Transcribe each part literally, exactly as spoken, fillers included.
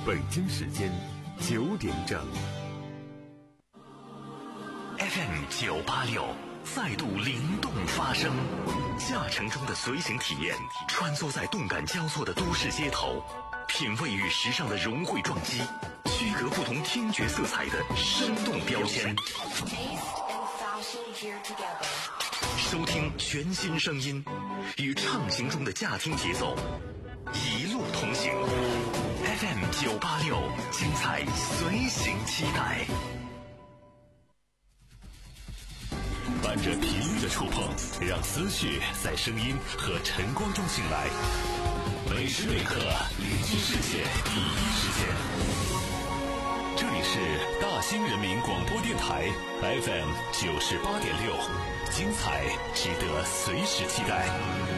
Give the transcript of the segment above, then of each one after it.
北京时间九点整。 F M 九八六再度灵动发声，驾乘中的随行体验，穿梭在动感交错的都市街头，品味与时尚的融汇撞击，区隔不同听觉色彩的生动标签。收听全新声音，与畅行中的驾听节奏一路同行。F M 九八六，精彩随行期待。伴着频率的触碰，让思绪在声音和晨光中醒来。每时每刻，聆听世界第一时间。这里是大兴人民广播电台 F M 九十八点六，精彩值得随时期待。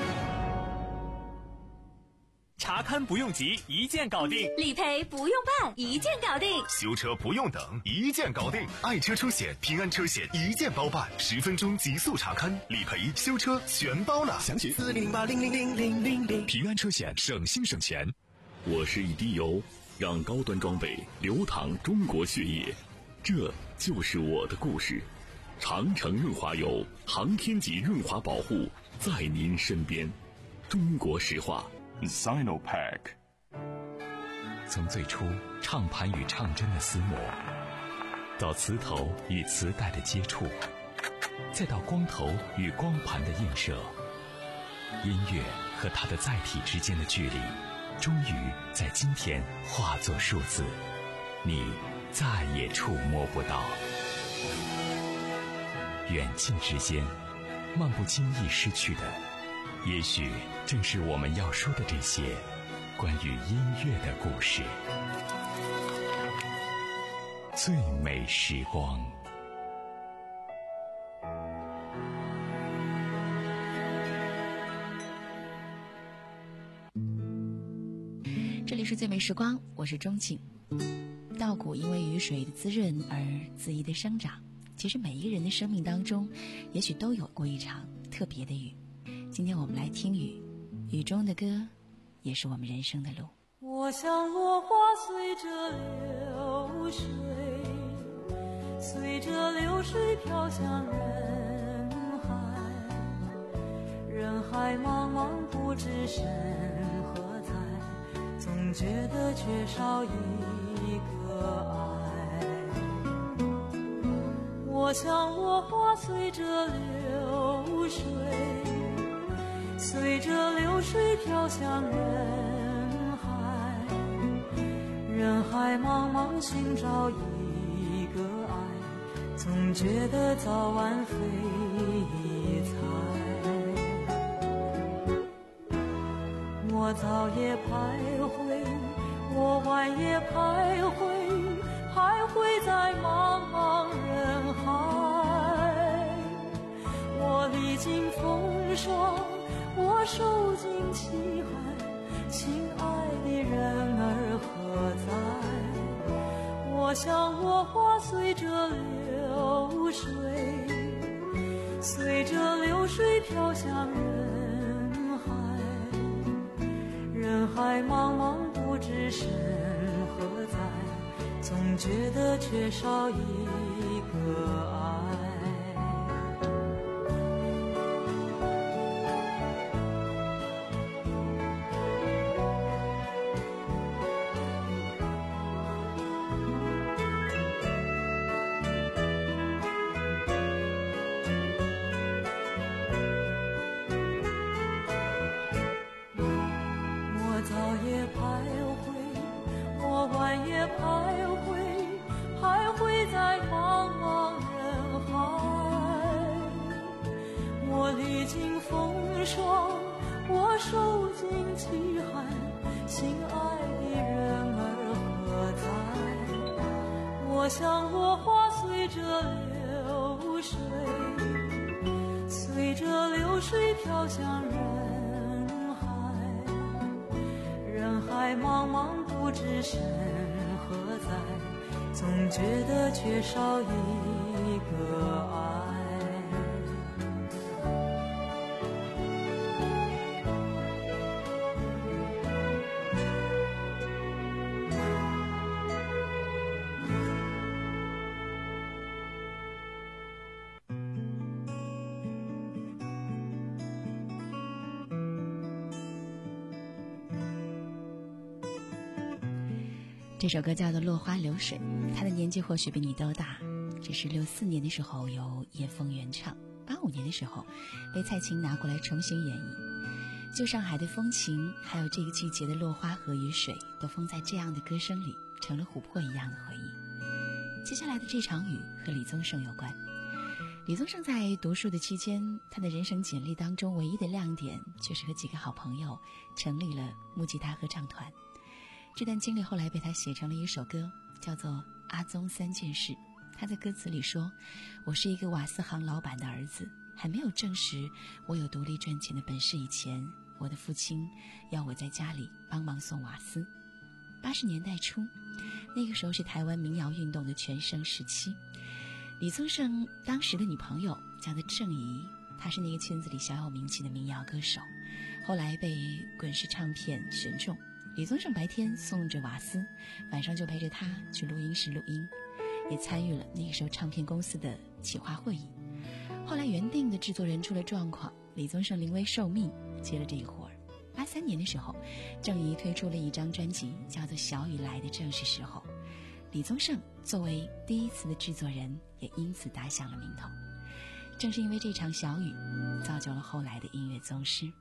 查勘不用急，一键搞定； 理赔不用办，一键搞定； 修车不用等，一键搞定。爱车出险，平安车险一键包办，十分钟极速查勘、理赔、修车全包了。详询四零零八零零零零零零。平安车险，省心省钱。 我是一滴油，让高端装备流淌中国血液，这就是我的故事。长城润滑油，航天级润滑保护，在您身边。中国石化。 Sinopack。 从最初唱盘与唱针的撕磨，到磁头与磁带的接触，再到光头与光盘的映射，音乐和它的载体之间的距离终于在今天化作数字，你再也触摸不到。远近之间，漫不经意失去的，也许正是我们要说的这些关于音乐的故事。最美时光。 这里是最美时光，我是钟情。稻谷因为雨水的滋润而恣意的生长，其实每一个人的生命当中也许都有过一场特别的雨。今天我们来听雨，雨中的歌也是我们人生的路。 我像落花随着流水，随着流水飘向人海，人海茫茫不知身何在，总觉得缺少一个爱。我像落花随着流水，随着流水飘向人海，人海茫茫寻找一个爱，总觉得早晚非猜。我早也徘徊，我晚也徘徊，徘徊在茫茫人海。我历经风霜，我受尽凄寒，亲爱的人儿何在？我像落花随着流水，随着流水飘向人海，人海茫茫不知身何在，总觉得缺少一个爱。晚也徘徊，徘徊在茫茫人海。我历经风霜，我受尽凄寒，心爱的人儿何在？我像落花随着流水，随着流水飘向人海，人海茫茫不知身何在，总觉得缺少一个爱。 这首歌叫做《落花流水》，他的年纪或许比你都大，只是六四年的时候由叶枫原唱，八五年的时候被蔡琴拿过来重新演绎。旧上海的风情，还有这个季节的落花和雨水，都封在这样的歌声里，成了琥珀一样的回忆。接下来的这场雨和李宗盛有关。李宗盛在读书的期间，他的人生简历当中唯一的亮点就是和几个好朋友成立了木吉他合唱团。这段经历后来被他写成了一首歌，叫做《阿宗三件事》。他在歌词里说，我是一个瓦斯行老板的儿子，还没有证实我有独立赚钱的本事以前，我的父亲要我在家里帮忙送瓦斯。八十年代初，那个时候是台湾民谣运动的全盛时期。李宗盛当时的女朋友叫做郑怡，她是那个圈子里小有名气的民谣歌手，后来被滚石唱片选中。李宗盛白天送着瓦斯，晚上就陪着他去录音室录音，也参与了那个时候唱片公司的企划会议。后来原定的制作人出了状况，李宗盛临危受命接了这一活儿。八三年的时候，郑怡推出了一张专辑，叫做《小雨来的正是时候》。李宗盛作为第一次的制作人，也因此打响了名头。正是因为这场小雨，造就了后来的音乐宗师。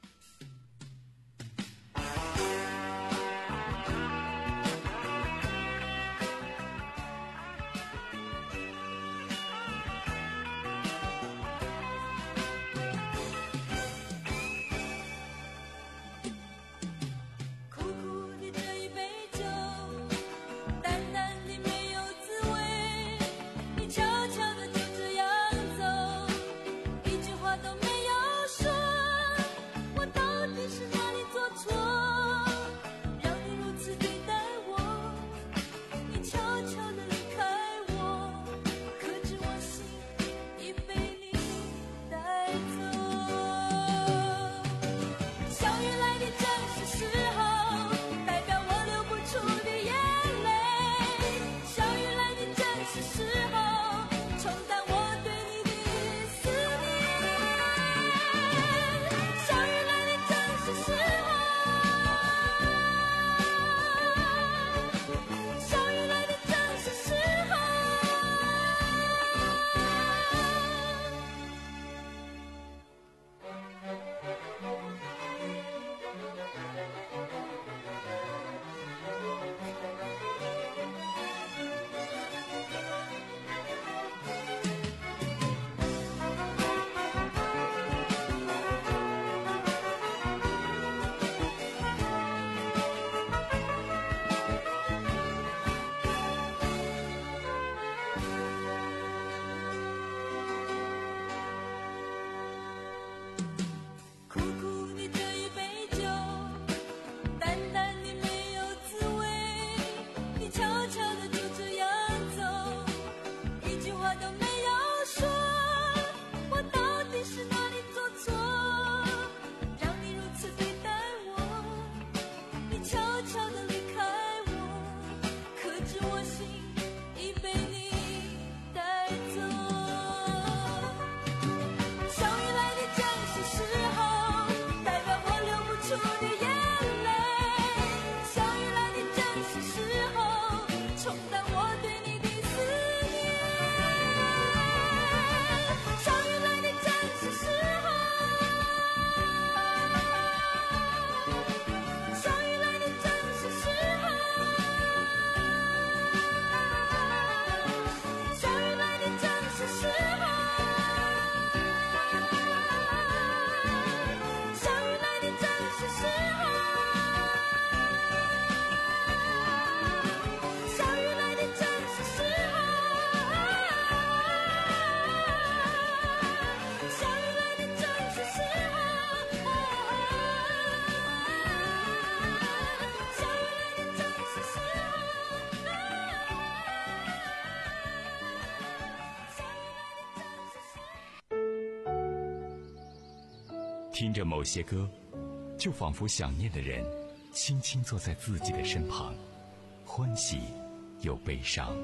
听着某些歌，就仿佛想念的人轻轻坐在自己的身旁，欢喜又悲伤。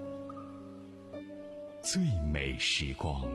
最美时光。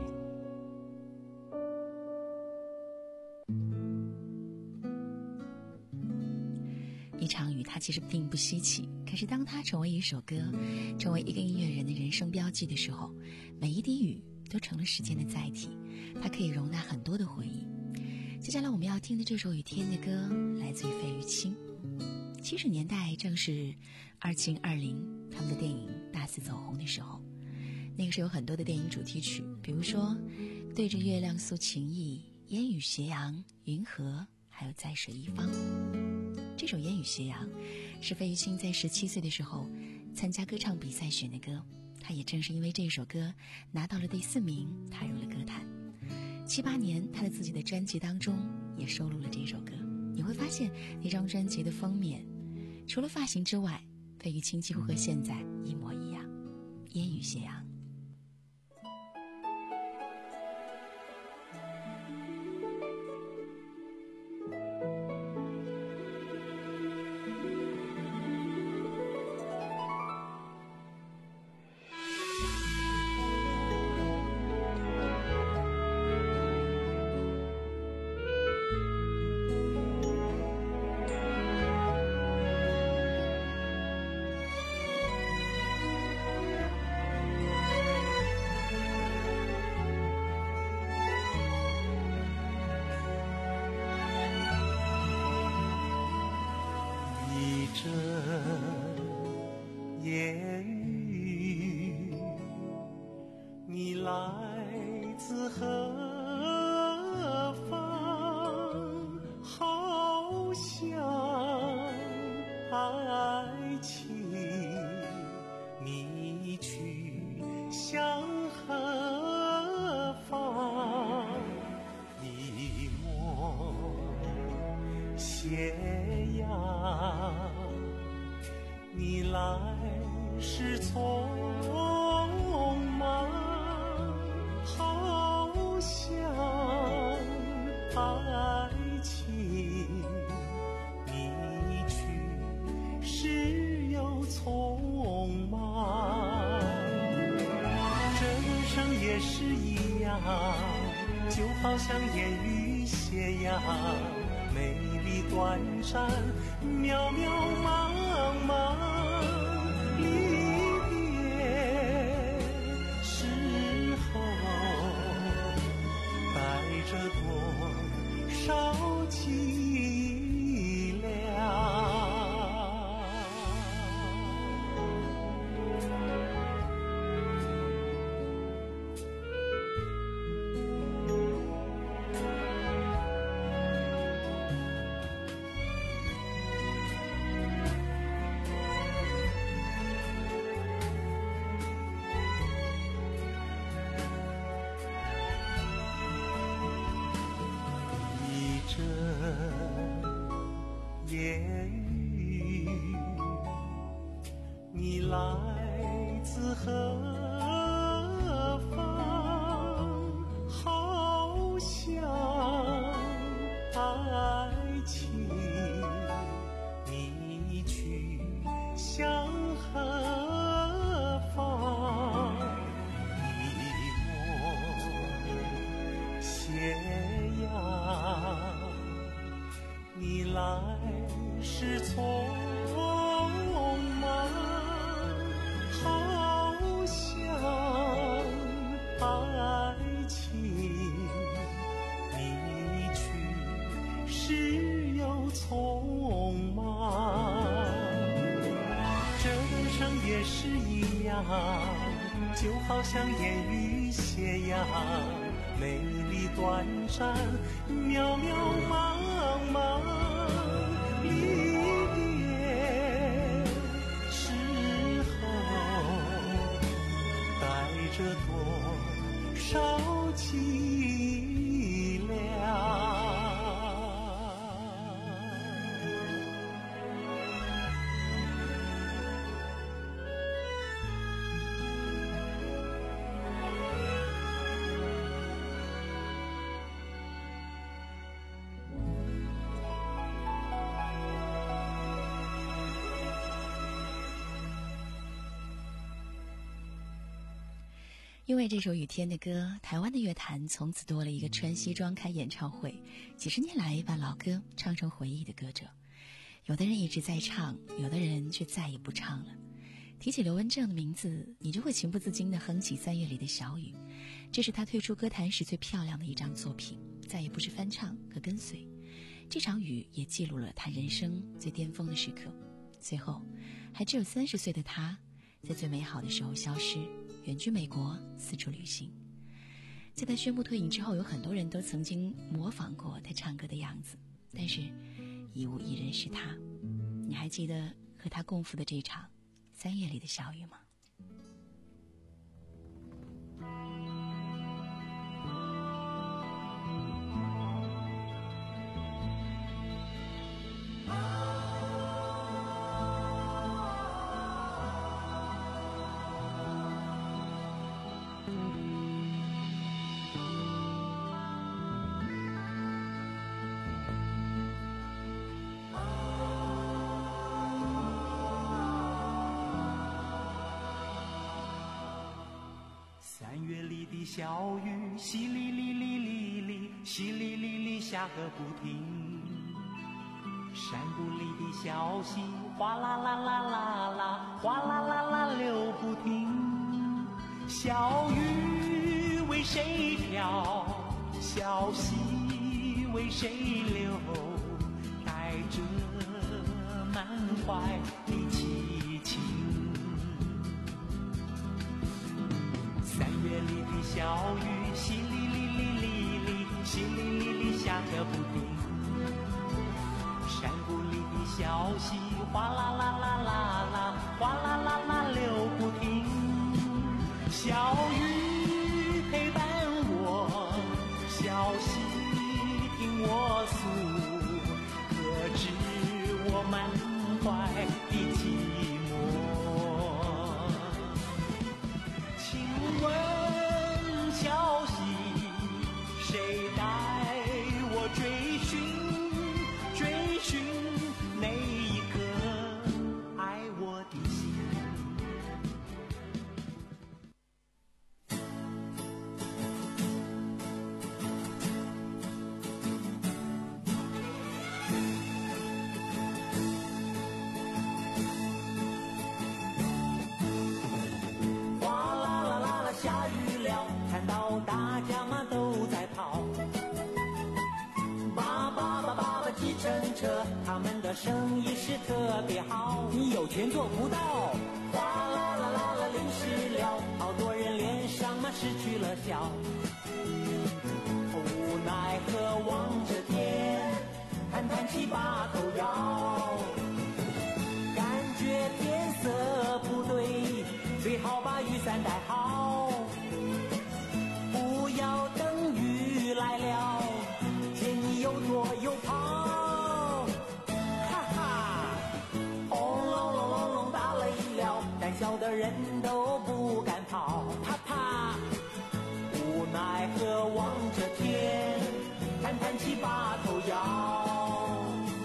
一场场雨，它其实并不稀奇，可是当它成为一首歌，成为一个音乐人的人生标记的时候，每一滴雨都成了时间的载体，它可以容纳很多的回忆。接下来我们要听的这首雨天的歌来自于费玉清。七十年代正是二清二零他们的电影大肆走红的时候，那个时候有很多的电影主题曲，比如说对着月亮诉情意、烟雨斜阳、云河，还有在水一方。这首烟雨斜阳是费玉清在十七岁的时候参加歌唱比赛选的歌，他也正是因为这首歌拿到了第四名，踏入了歌坛。七八年他的自己的专辑当中也收录了这首歌，你会发现那张专辑的封面除了发型之外，费玉清几乎和现在一模一样。烟雨斜阳。 烟雨，你来自何方？好像爱情，你去向何方？一抹斜阳，你来是匆忙，好像爱情，你去时又匆忙。人生也是一样，就好像烟雨斜阳，美丽短暂，渺渺茫茫。离别时候，带着多少凄凉。烟雨，你来自何方？好像爱情，你去向何方？一抹斜阳，你来是匆忙，好像爱情，你去时又匆忙。人生也是一样，就好像烟雨斜阳，美丽短暂，渺渺茫茫。离别时候，带着多少凄凉。 因为这首雨天的歌，台湾的乐坛从此多了一个穿西装开演唱会，几十年来把老歌唱成回忆的歌者。 有的人一直在唱，有的人却再也不唱了。提起刘文正的名字，你就会情不自禁地哼起三月里的小雨，这是他退出歌坛时最漂亮的一张作品，再也不是翻唱和跟随。这场雨也记录了他人生最巅峰的时刻，最后还只有三十岁的他在最美好的时候消失，远居美国四处旅行。在他宣布退隐之后，有很多人都曾经模仿过他唱歌的样子，但是已无一人是他。你还记得和他共赴的这场三月里的小雨吗？ 三月里的小雨，淅沥沥沥沥沥，淅沥沥沥下个不停。山谷里的小溪，哗啦啦啦啦啦，哗啦啦啦流不停。小雨为谁飘？小溪为谁流？带着满怀的凄情。三月里的小雨，淅沥沥沥沥沥，淅沥沥沥下个不停。山谷里的小溪，哗啦啦啦啦啦，哗啦啦啦流不停。小雨陪伴我，小溪听我诉，可知我满怀的寂寞。请问小溪，谁带我追寻追寻那一颗爱我的心？大家嘛都在跑，叭叭叭叭叭计程车，他们的生意是特别好。你有钱做不到，哗啦啦啦啦淋湿了，好多人脸上嘛失去了笑。无奈何望着天，叹叹气把头摇，感觉天色不对，最好把雨伞带好。不要等雨来了，见你又躲又跑，哈哈，轰隆隆隆隆打雷了，胆小的人都不敢跑，啪啪，无奈何望着天，叹叹气把头摇。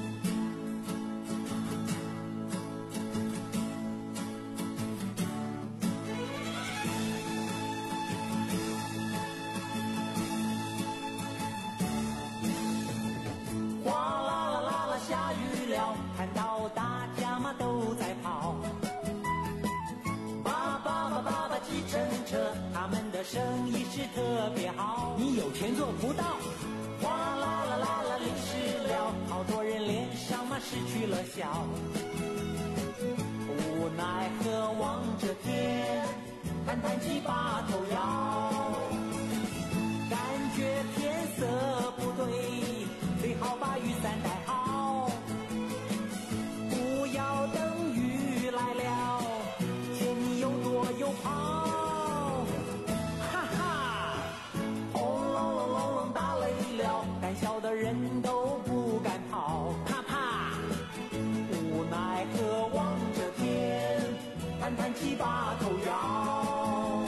下雨了，看到大家嘛都在跑，叭叭叭叭叭计程车，他们的生意是特别好。你有钱做不到，哗啦啦啦啦淋湿了，好多人脸上嘛失去了笑。无奈何望着天，叹叹气把头摇，感觉天色不对，最好把雨伞带好。不要等雨来了，见你又躲又跑，哈哈，轰隆隆隆隆打雷了，胆小的人都不敢跑，啪啪，无奈何望着天，叹叹气把头摇。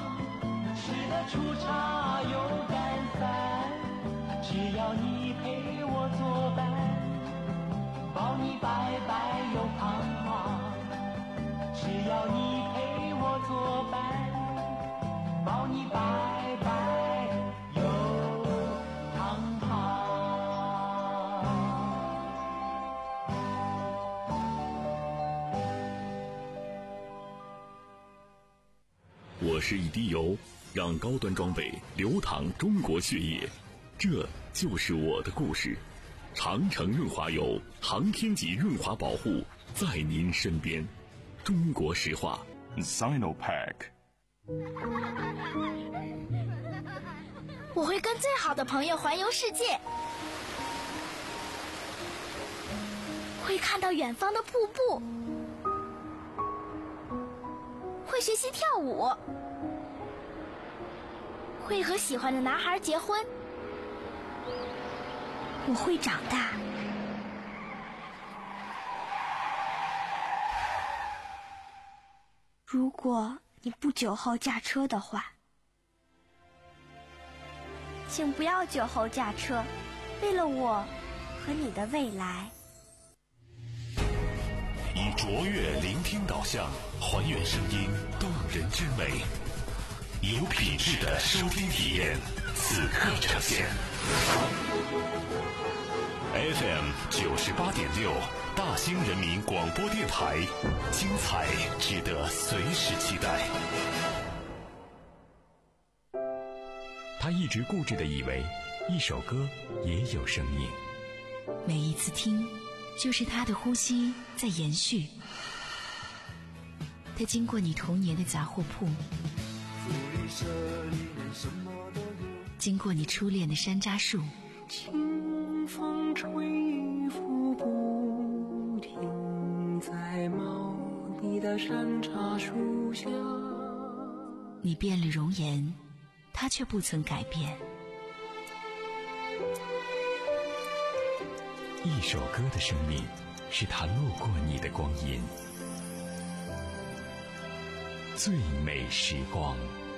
白白又胖胖，只要你陪我作伴，抱你白白又胖胖。 我是一滴油，让高端装备流淌中国血液，这就是我的故事。长城润滑油，航天级润滑保护，在您身边。中国石化 Sinopec。 我会跟最好的朋友环游世界，会看到远方的瀑布，会学习跳舞，会和喜欢的男孩结婚。我会长大。如果你不酒后驾车的话，请不要酒后驾车，为了我和你的未来。 以卓越聆听导向，还原声音动人之美，有品质的收听体验，此刻呈现。F M 九十八点六，大兴人民广播电台，精彩值得随时期待。 他一直固执地以为，一首歌也有生命。 每一次听，就是他的呼吸在延续。他经过你童年的杂货铺，经过你初恋的山楂树， 清风吹拂不停，在茂密的山茶树下。 你变了容颜，他却不曾改变。 一首歌的生命，是他路过你的光阴。最美时光。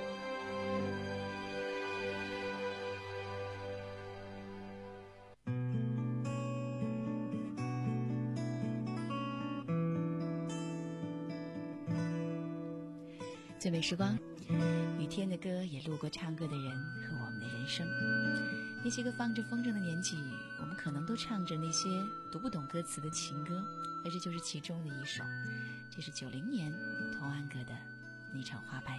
最美时光，雨天的歌也路过唱歌的人和我们的人生。那些个放着风筝的年纪，我们可能都唱着那些读不懂歌词的情歌，而这就是其中的一首。这是九零年童安格的《那场花瓣雨》。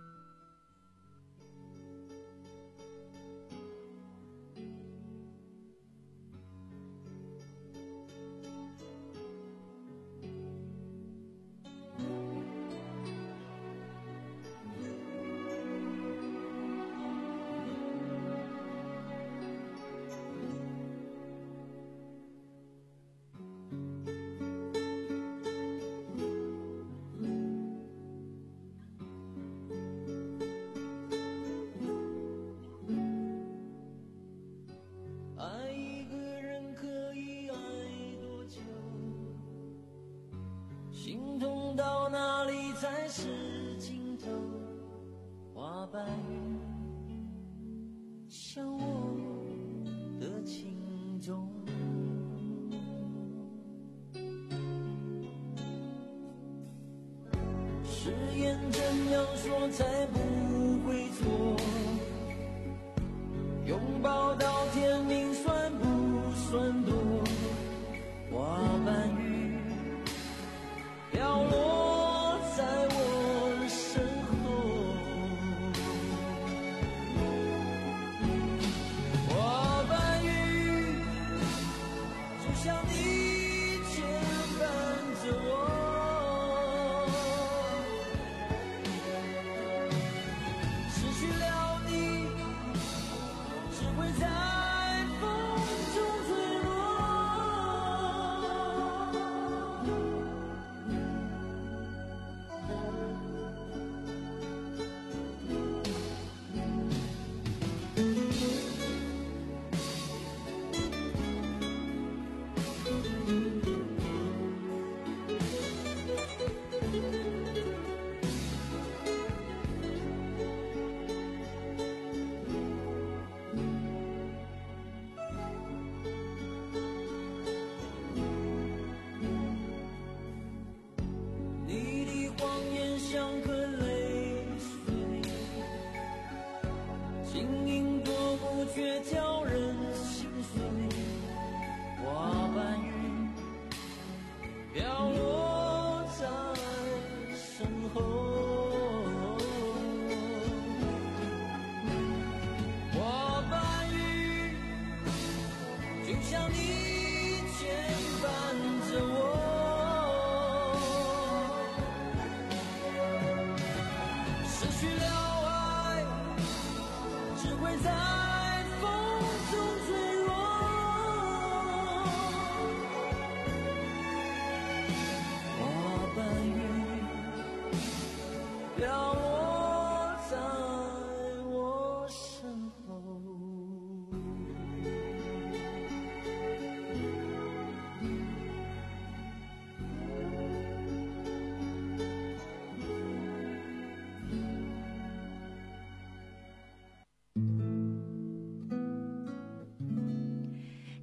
心痛到哪里才是尽头？花瓣雨像我的情衷，誓言怎样说才不会错？拥抱到天明算不算多？花瓣雨飘落在我身后，花瓣雨就像你牵绊着我，失去了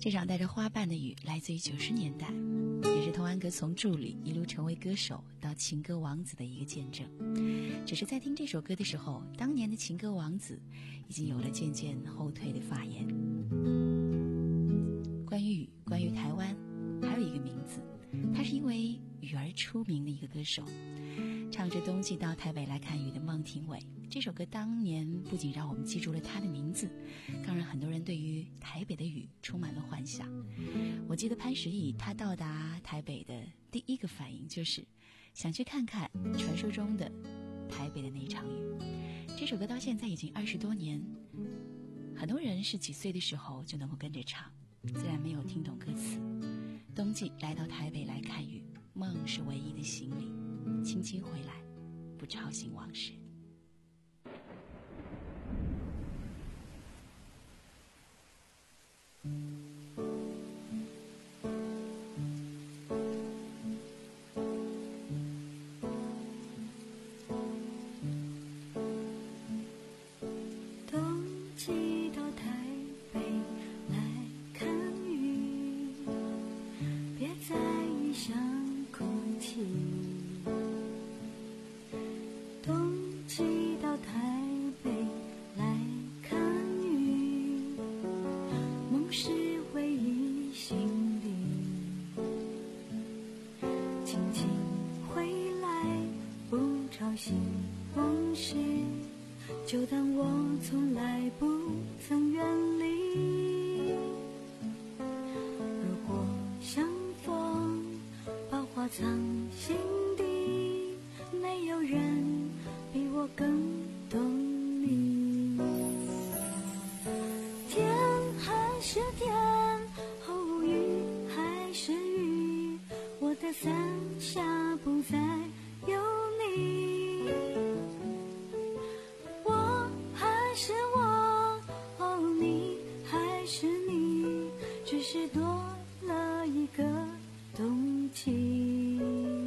这场带着花瓣的雨来自于九十年代，也是童安格从助理一路成为歌手到情歌王子的一个见证。只是在听这首歌的时候，当年的情歌王子已经有了渐渐后退的发言。关于雨，关于台湾，还有一个名字，他是因为雨而出名的一个歌手，唱着冬季到台北来看雨的孟庭苇。这首歌当年不仅让我们记住了他的名字，更让很多人对于台北的雨充满了幻想。我记得潘石屹他到达台北的第一个反应就是想去看看传说中的台北的那场雨。这首歌到现在已经二十多年，很多人是几岁的时候就能够跟着唱，虽然没有听懂歌词。冬季来到台北来看雨，梦是唯一的行李，轻轻回来，不吵醒往事。 冬季到台北来看雨，别再异乡空气。冬季到台北来看雨，梦是回忆心里，轻轻回来，不吵醒往事，就当我从来不曾远离。如果相逢，把话藏心底，没有人比我更懂你。天还是天，后雨还是雨，我的伞下不再有你。我还是我，哦，你还是你，只是多了一个冬季。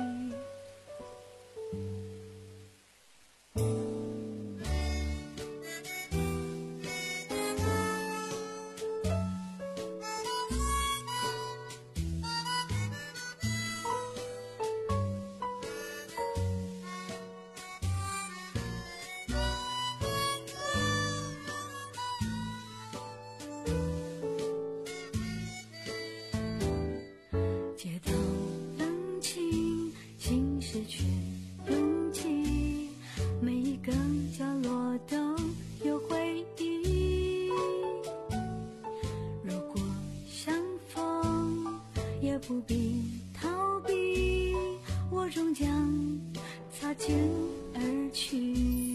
街道冷清，心事却拥挤，每一个角落都有回忆。如果相逢，也不必逃避，我终将擦肩而去。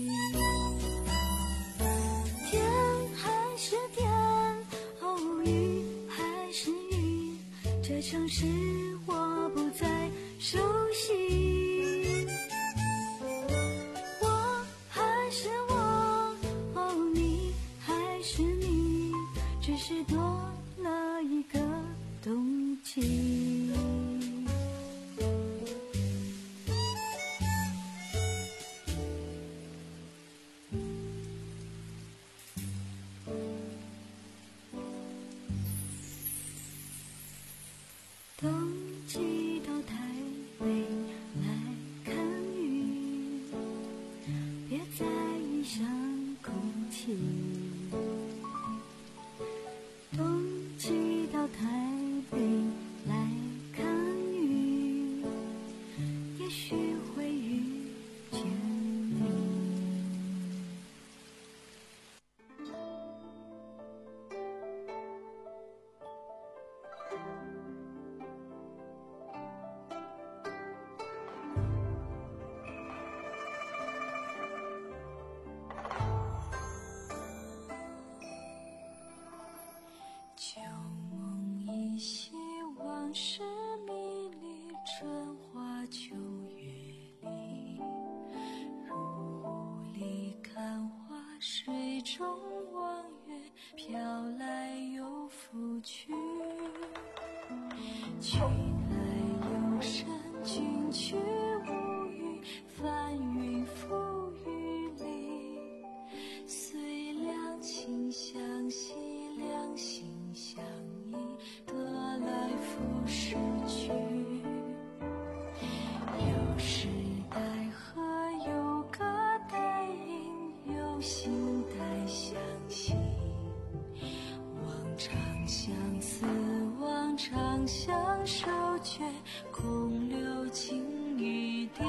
天还是天，哦，雨还是雨，这城市我不再熟悉。我还是我，哦，你还是你，只是多了一个冬季。冬季到台北来看雨，别再异乡空气。冬季到台北来看雨，也许会遇见你。旧梦依稀，往事迷离，春花秋月里，如雾里看花，水中望月，飘来又浮去，去来又生，君去无语，翻云覆雨里，虽两情相惜，两心相依， 心待相惜，望长相思，望长相守，却空留情与地。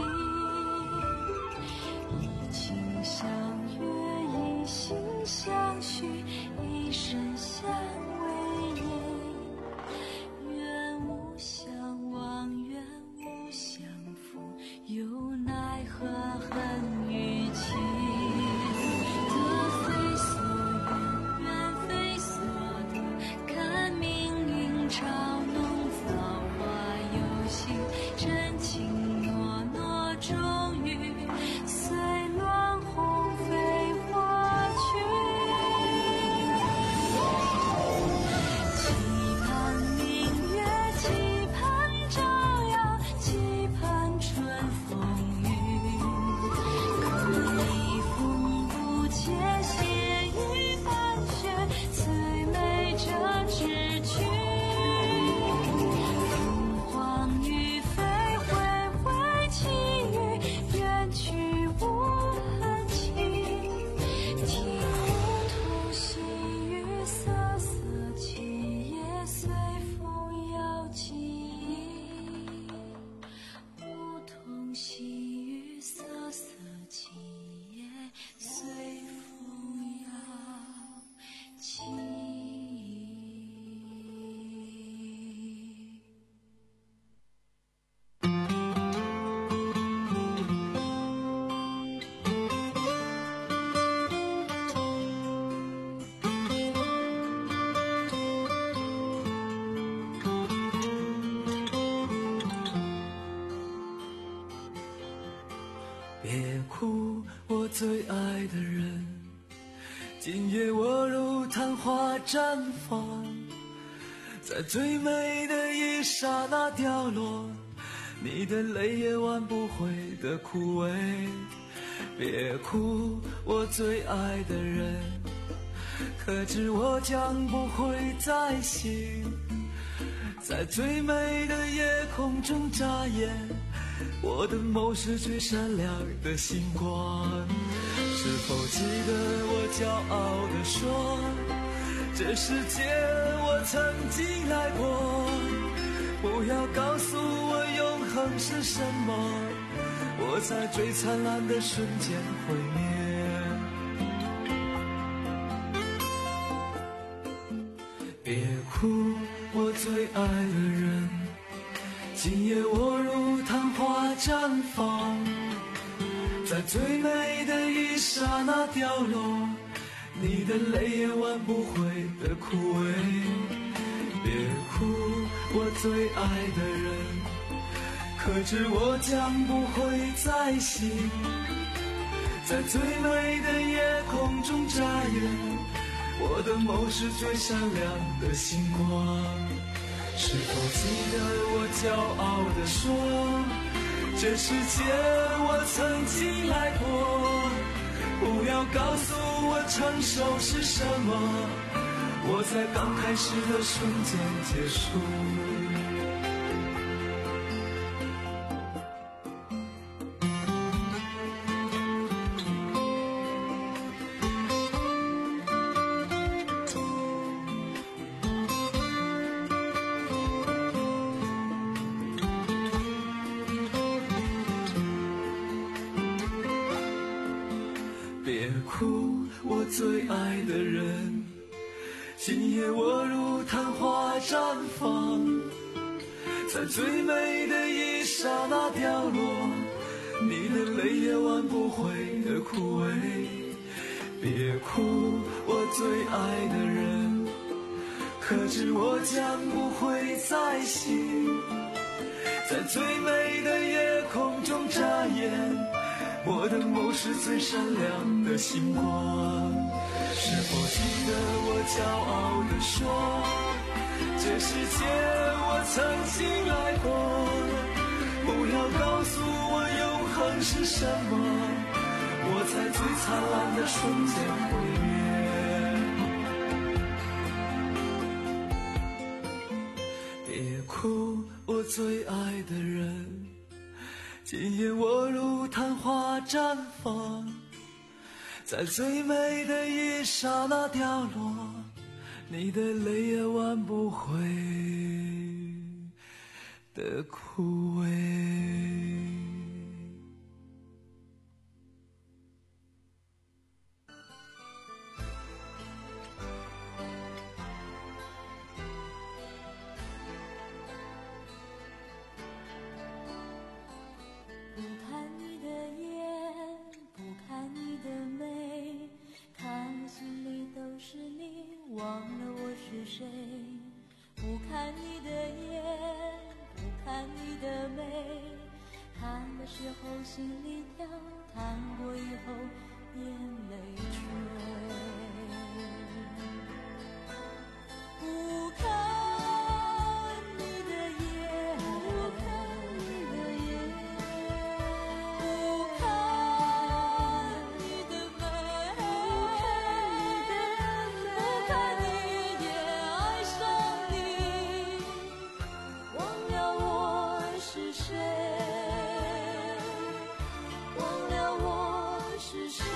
一情相悦，一心相许，一生相偎依。愿无相忘，愿无相负，又奈何恨与情。得非所愿，愿非所得，看命运嘲弄造化有心，真情诺诺终于随乱红飞花去。期盼明月，期盼朝阳，期盼春风雨，可以风不切，血雨半雪，最美这志趣。凤凰于飞，回回起雨，远去无痕迹。听梧桐细雨，瑟瑟起也随风摇起。梧桐细雨，瑟瑟起也随风摇起。 别哭，我最爱的人，今夜我如昙花绽放，在最美的一刹那掉落，你的泪也挽不回的枯萎。别哭，我最爱的人，可知我将不会再醒，在最美的夜空中眨眼，我的眸是最闪亮的星光。是否记得我骄傲地说，这世界我曾经来过，不要告诉我永恒是什么，我在最灿烂的瞬间毁灭。别哭，我最爱的人，今夜我如昙花绽放，在最美的一刹那掉落，你的泪也挽不回的枯萎。别哭，我最爱的人，可知我将不会再醒，在最美的夜空中眨眼，我的眸是最闪亮的星光。是否记得我骄傲地说，这世界我曾经来过，不要告诉我成熟是什么，我在刚开始的瞬间结束。别哭，我最爱的人，今夜我如昙花绽放，在最美的一刹那掉落，你的泪也挽不回的枯萎。别哭，我最爱的人，可知我将不会再醒，在最美的夜空中眨眼，我的眸是最闪亮的星光。是否记得我骄傲地说，这世界我曾经来过，不要告诉我永恒是什么，我在最灿烂的瞬间毁灭。别哭，我最爱的人，今夜我如昙花绽放， 在最美的一刹那掉落，你的泪也挽不回的枯萎。 不看你的眼，不看你的眉，看了心里都是你，忘了我是谁。不看你的眼，不看你的眉，看的时候心里跳，看过以后眼泪垂。不看你的眼，不看你的眼，不看你的眉，不看你也爱上你，忘了我是谁，忘了我是谁。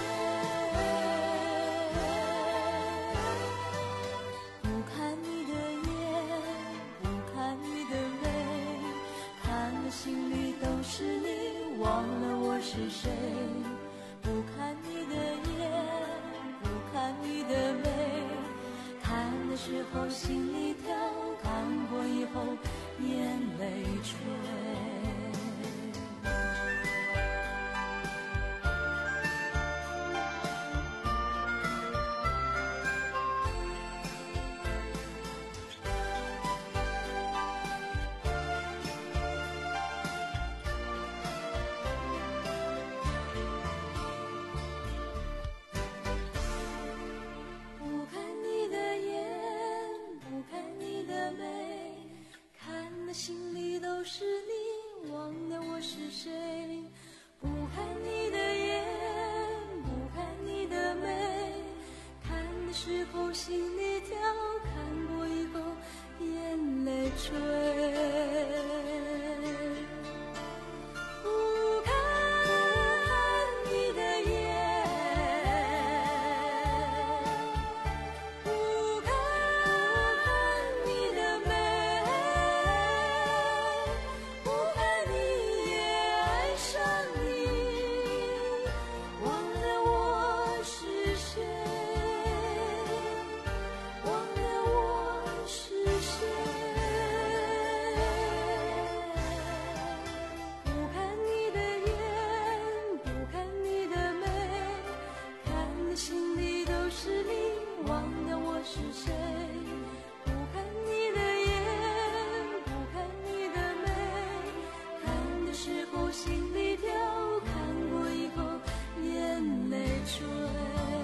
不看你的眼，不看你的眉，看了心里都是你，忘了我是谁。不看你的眼，不看你的眉，看的时候心里跳，看过以后眼泪垂。不看你的眼，不看你的眉，看的心里都是你，忘了我是谁。不看你的眼，不看你的眉，看的时候心里跳，看过以后眼泪垂。不看你的眼，不看你的眉，不看你也爱上你，忘了我是谁，忘了我是谁。不看你的眼，不看你的眉，看的心里都是你，忘了我是谁。不看你的眼，不看你的眉，看的时候心里跳，看过以后眼泪垂。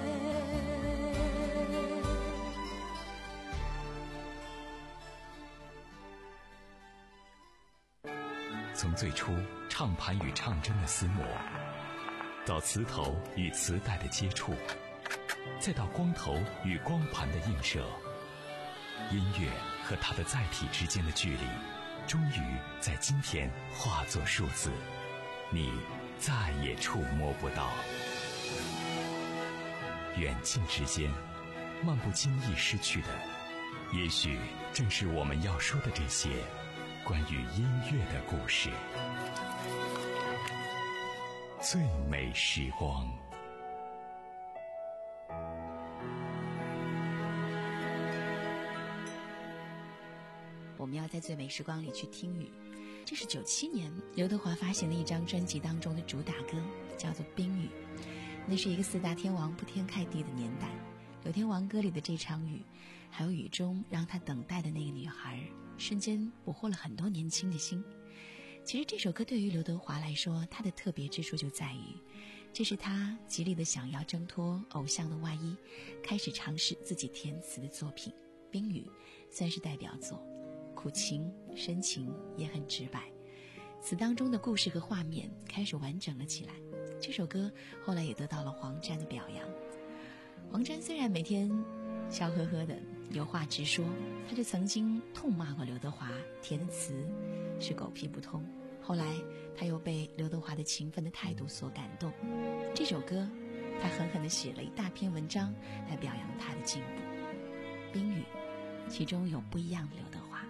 从最初唱盘与唱针的厮磨，到磁头与磁带的接触，再到光头与光盘的映射，音乐和它的载体之间的距离，终于在今天化作数字，你再也触摸不到。远近之间，漫不经意失去的，也许正是我们要说的这些关于音乐的故事。最美时光。 我们要在最美时光里去听雨。这是九七年刘德华发行的一张专辑当中的主打歌，叫做《冰雨》。那是一个四大天王铺天盖地的年代，柳天王歌里的这场雨，还有雨中让他等待的那个女孩，瞬间捕获了很多年轻的心。其实这首歌对于刘德华来说，它的特别之处就在于，这是他极力的想要挣脱偶像的外衣，开始尝试自己填词的作品。冰雨算是代表作，苦情深情也很直白，词当中的故事和画面开始完整了起来。这首歌后来也得到了黄沾的表扬。黄沾虽然每天笑呵呵的有话直说，他就曾经痛骂过刘德华填的词是狗屁不通。后来他又被刘德华的勤奋的态度所感动，这首歌他狠狠地写了一大篇文章来表扬他的进步。冰雨，其中有不一样的刘德华。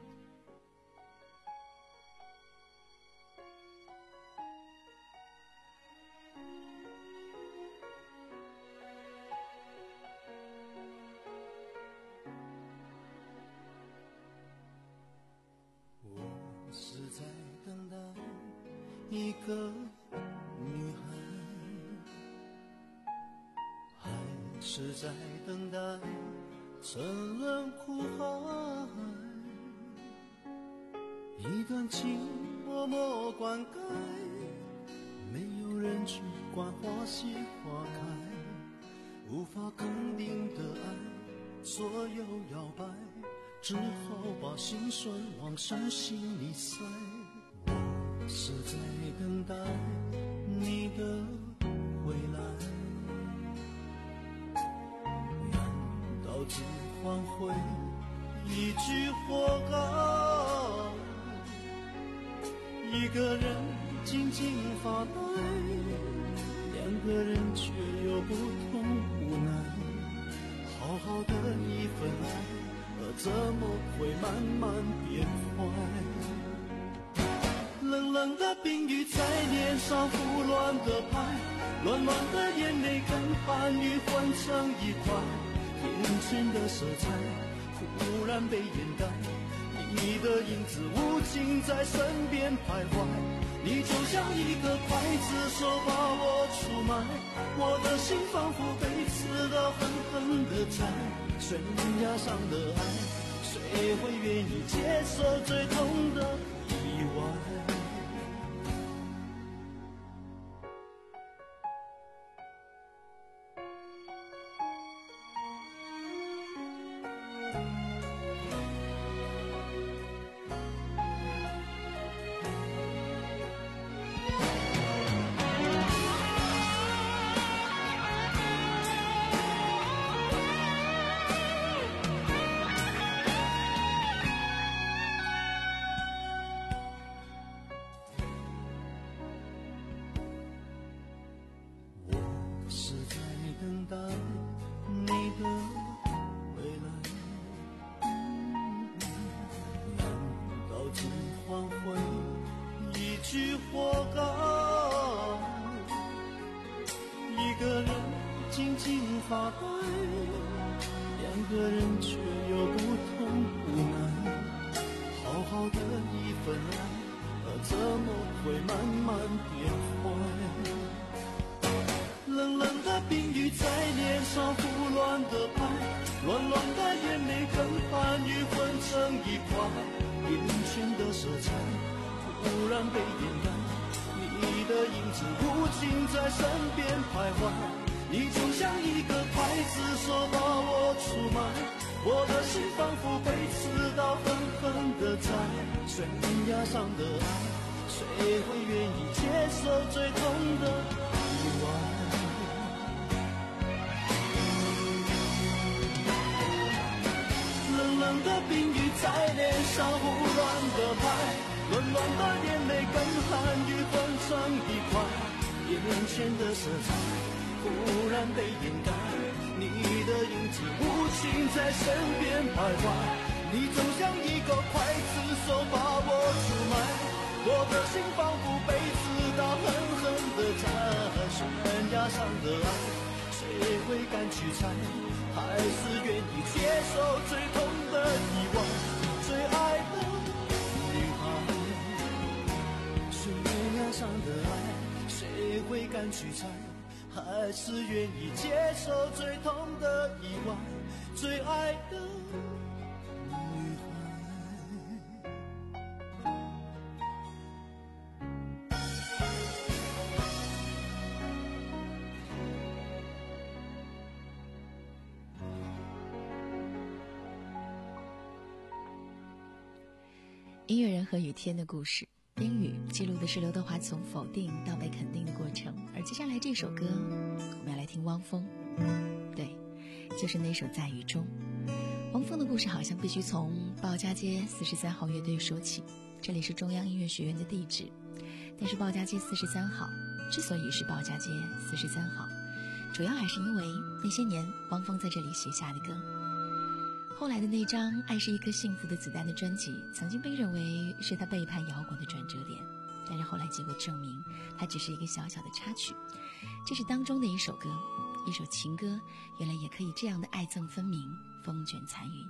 我是在等待一个女孩，还是在等待沉沦苦海？一段情默默灌溉，没有人去管花谢花开，无法肯定的爱左右摇摆，只好把心酸往手心里塞。我是在等待你的回来，难道只换回一句活该？一个人静静发呆，两个人却有不同无奈。好好的一份爱，怎么会慢慢变坏？冷冷的冰雨在脸上胡乱的拍，乱乱的眼泪跟寒雨混成一块，眼前的色彩忽然被掩盖，你的影子无情在身边徘徊，你就像一个刽子手把我出卖，我的心仿佛被刺刀狠狠地宰，悬崖上的爱，谁会愿意接受最痛的意外？等待你的未来，难道只换回一句活该？一个人静静发呆，两个人却有不同无奈。好好的一份爱，怎么会慢慢变坏？冷冷的冰雨在脸上胡乱的拍，乱乱的眼泪跟寒雨混成一块，眼前的色彩忽然被掩盖，你的影子无情在身边徘徊，你就像一个刽子手把我出卖，我的心仿佛被刺刀狠狠地宰，悬崖上的爱，谁会愿意接受最痛的意外？冷冷的冰雨在脸上胡乱的拍，乱乱的眼泪跟寒雨混成一块，眼前的色彩忽然被掩盖，你的影子无情在身边徘徊，你就像一个刽子手把我出卖，我的心仿佛被刺刀狠狠地宰，悬崖上的爱，谁会敢去猜？还是愿意接受最痛的意外？最爱的女孩，悬崖上的爱，谁会敢去猜？还是愿意接受最痛的意外？最爱的女孩。 音乐人和雨天的故事，冰雨记录的是刘德华从否定到被肯定的过程。而接下来这首歌我们要来听汪峰，对，就是那首在雨中。汪峰的故事好像必须从鲍家街四十三号乐队说起，这里是中央音乐学院的地址。但是鲍家街四十三号之所以是鲍家街四十三号， 主要还是因为那些年汪峰在这里写下的歌。后来的那张《爱是一颗幸福的子弹》的专辑，曾经被认为是他背叛摇滚的转折点，但是后来结果证明，它只是一个小小的插曲。这是当中的一首歌，一首情歌，原来也可以这样的爱憎分明，风卷残云。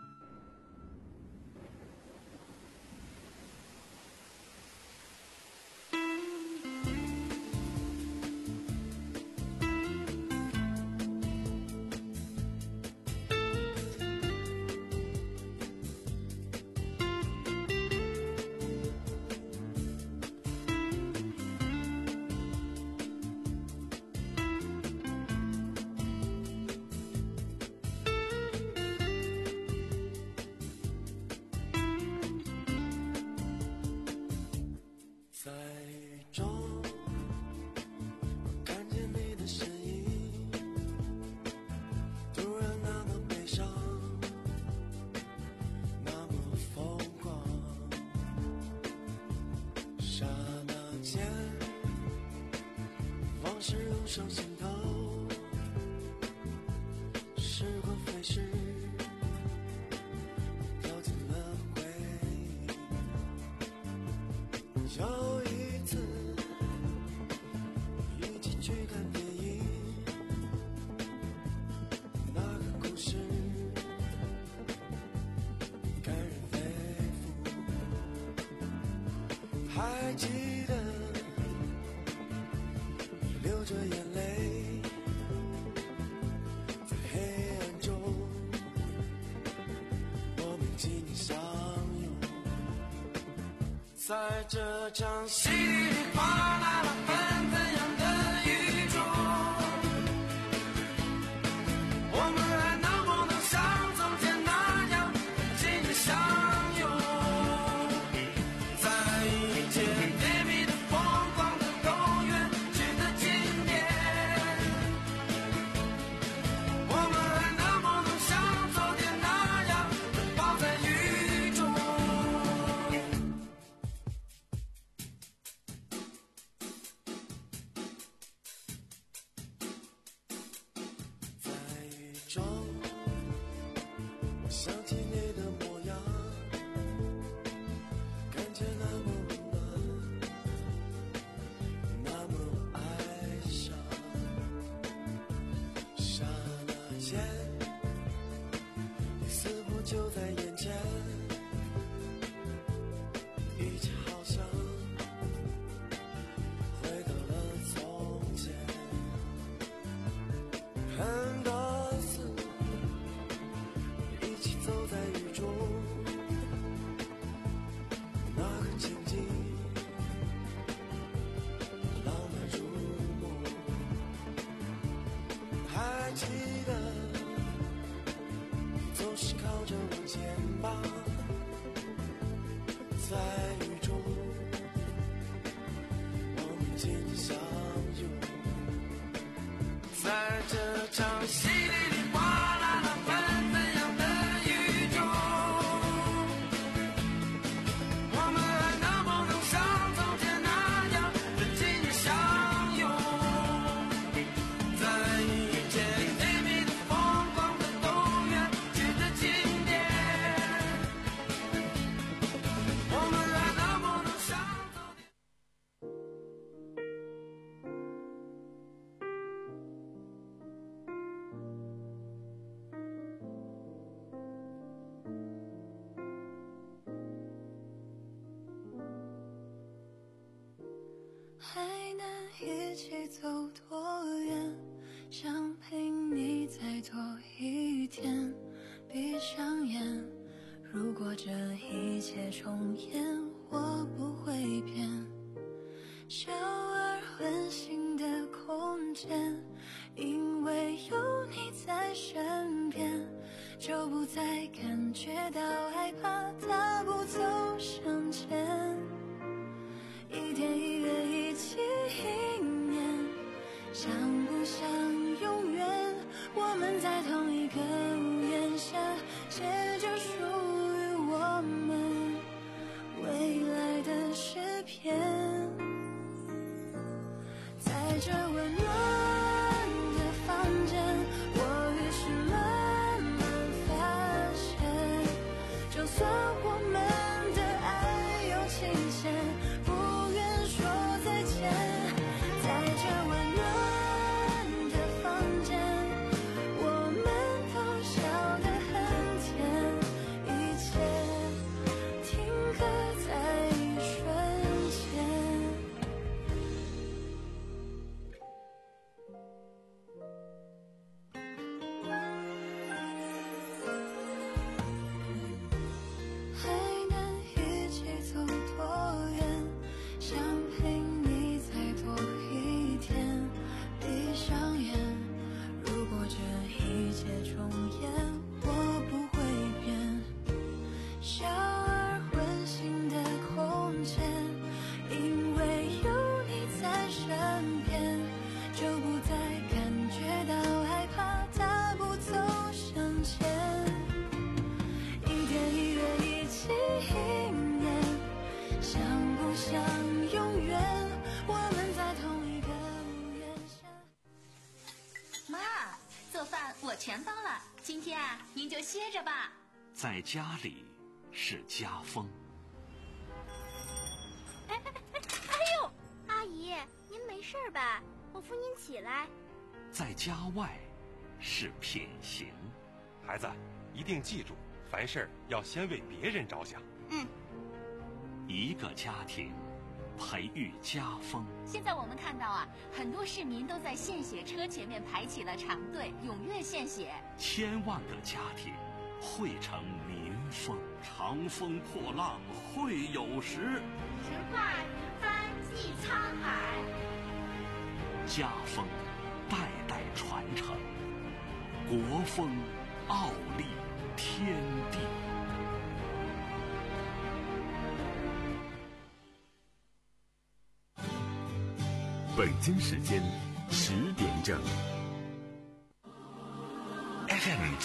上心头，时光飞逝，掉进了回忆。有一次一起去看电影，那个故事感人肺腑，还记得流着眼泪，在黑暗中，我们紧紧相拥，在这场稀里哗啦啦纷纷扬的雨中，我们还能不能像从前那样紧紧相拥，在一切甜蜜的疯狂的公园去的景点，我们还能不能像昨天那样抱在雨中，在雨中想起你的模样，感觉那么温暖，那么哀伤，刹那间你似乎就在眼前，一切好像回到了从前，很多次一起走在雨中，那个情景浪漫如梦，还记得总是靠着我肩膀，在雨中我们紧紧相拥，在这场稀里哗啦啦纷纷扬的雨中，我们还能不能像从前那样紧紧相拥，在一切甜蜜的疯狂的公园去的景点，我们还能不能像昨天。 还能一起走多远？想陪你再多一天。闭上眼，如果这一切重演，我不会变。小而温馨的空间，因为有你在身边，就不再感觉到害怕，大步走向前。一天一月一起一年，想不想永远？我们在同一个屋檐下，写着属于我们未来的诗篇。在这温暖的呀，您就歇着吧。 在家里是家风。 哎哎哎！哎呦，阿姨，您没事吧？我扶您起来。 在家外是品行。 孩子，一定记住，凡事要先为别人着想。 嗯。 一个家庭培育家风。 现在我们看到啊，很多市民都在献血车前面排起了长队，踊跃献血。 千万个家庭汇成民风。长风破浪会有时， 直挂云帆济沧海。 家风代代传承，国风傲立天地。 北京时间十点整。F M